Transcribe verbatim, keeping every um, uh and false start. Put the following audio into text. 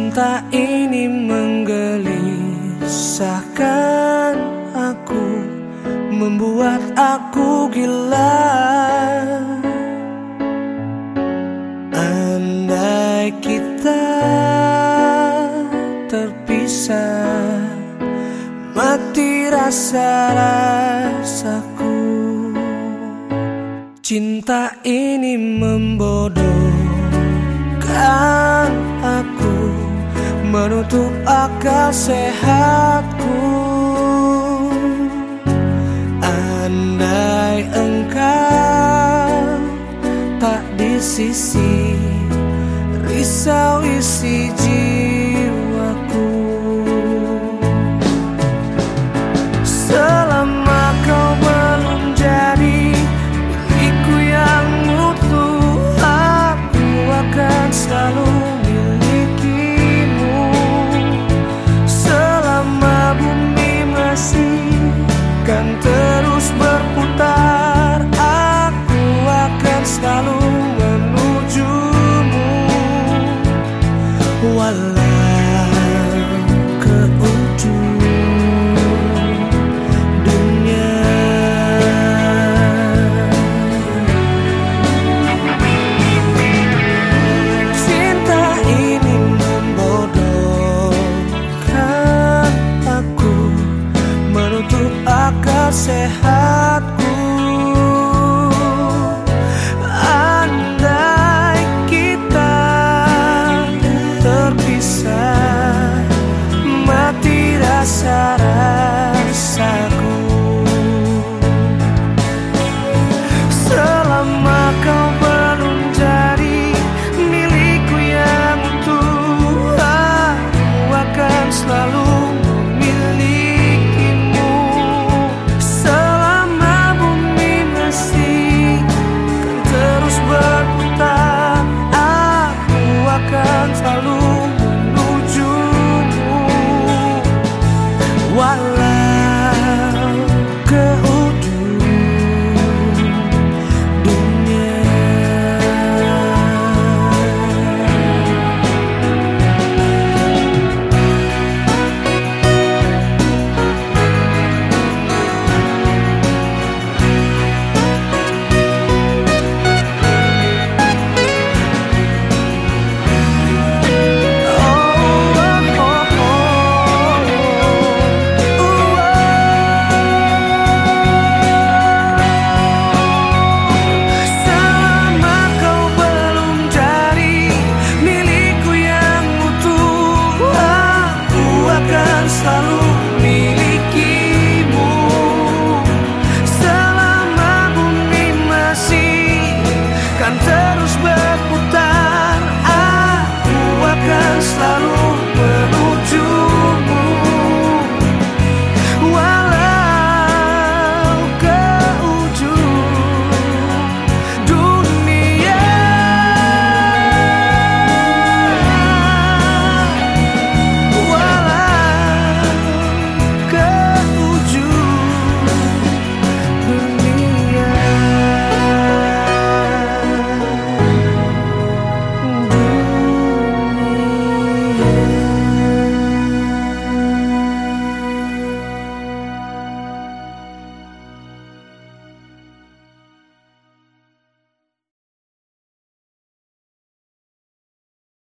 Cinta ini menggelisahkan aku, membuat aku gila. Andai kita terpisah, mati rasa-rasaku. Cinta ini membodohkan aku, menutup akal sehatku. Andai engkau tak di sisi, risau isi jiwaku. Selama kau belum jadi milikku yang utuh, aku akan selalu milikimu. Selama bumi masih kan terus berputar, aku akan selalu menujumu. Walau ke ujung dunia. Cinta ini membodohkan aku, menutup akal sehatku. Andai kita terpisah, mati rasa-rasaku. Selama kau belum jadi milikku yang utuh, aku akan selalu memilikimu. Selama bumi masih kan terus berputar, aku akan selalu menujumu. Walau ke ujung dunia. Selalu milikimu. Selama bumi masih kan terus berputar, aku akan selalu